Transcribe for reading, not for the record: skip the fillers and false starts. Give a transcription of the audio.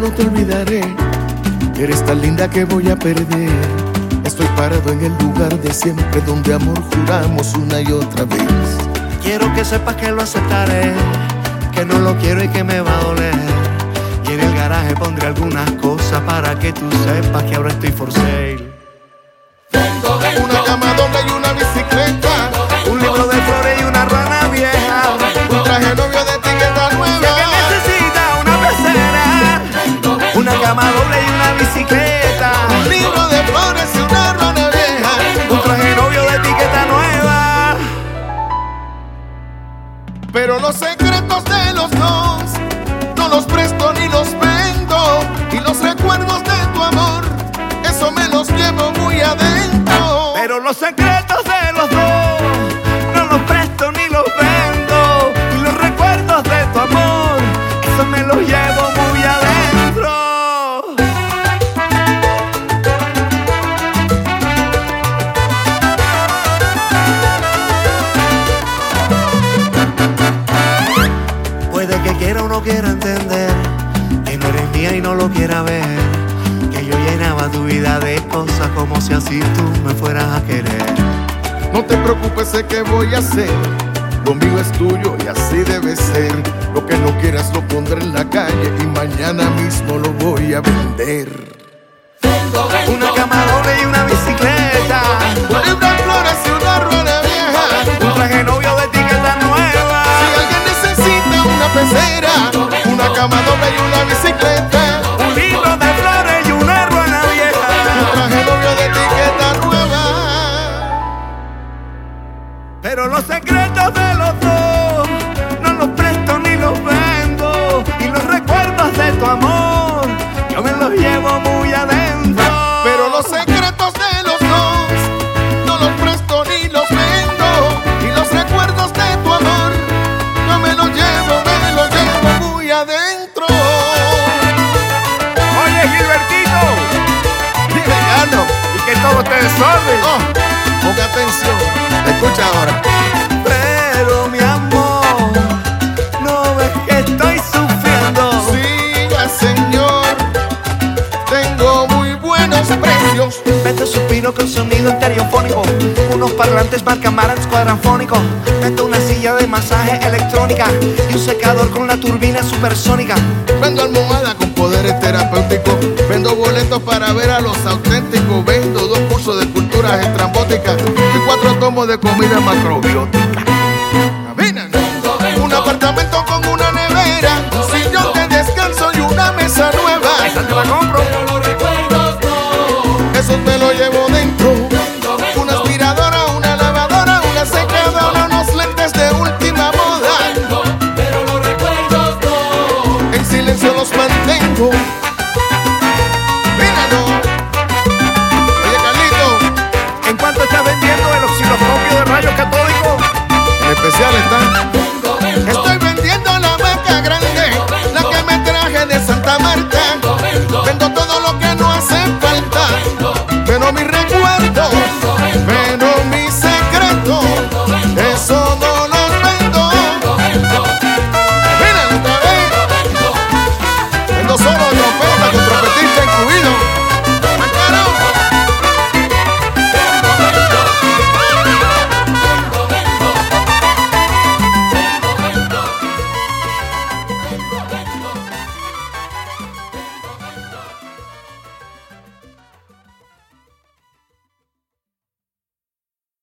no te olvidaré. Eres tan linda que voy a perder. Estoy parado en el lugar de siempre, donde amor juramos una y otra vez. Quiero que sepas que lo aceptaré, que no lo quiero y que me va a doler. Y en el garaje pondré algunas cosas para que tú sepas que ahora estoy for sale. Una cama doble y una bicicleta, Un libro de flores y una rana vieja, un traje novio de etiqueta nueva. ya que necesita una pecera, una cama doble y una bicicleta, Un libro de flores y una rana vieja. un traje novio de etiqueta nueva. Pero los secretos de los dos no los presto ni los vendo. Y los recuerdos de tu amor, eso me los llevo muy adentro. Pero los secretos de los dos no los presto ni los vendo. Y los recuerdos de tu amor, eso me los llevo muy adentro. Puede que quiera o no quiera entender que no eres mía y no lo quiera ver, que yo llenaba tu vida de cosas como si así tú me fueras a querer. No te preocupes, sé que voy a hacer. Lo mío es tuyo y así debe ser. Lo que no quieras lo pondré en la calle y mañana mismo lo voy a vender. Una cama doble y una bicicleta, Un libro de flores y una ruana vieja. un traje novio de etiqueta nueva, Si alguien necesita una pecera, una cama doble y una bicicleta, un libro de flores y una ruana un vieja. traje novio de etiqueta nueva. Pero los secretos de los dos no los presto ni los vendo. Y los recuerdos de tu amor yo me los llevo muy adentro. Pero los secretos de los dos no los presto ni los vendo. Y los recuerdos de tu amor yo me los llevo muy adentro. Oye, Gilbertito, Dime, Gano. y que todo te desorden. Oh, ponga atención, escucha ahora. Pero mi amor, no ves que estoy sufriendo. Siga, señor, tengo muy buenos precios. Vete supino con sonido estereofónico, unos parlantes marca Marantz cuadrafónico. Vete una silla de masaje electrónica y un secador con la turbina supersónica. Vendo almohada con poderes terapéuticos. Vendo boletos para ver a los auténticos. Vendo 2 cursos de culturas estrambóticas y 4 tomos de comida macrobiótica. Caminan. Un apartamento con una nevera, un sillón de descanso y una mesa nueva. Esa te la compro.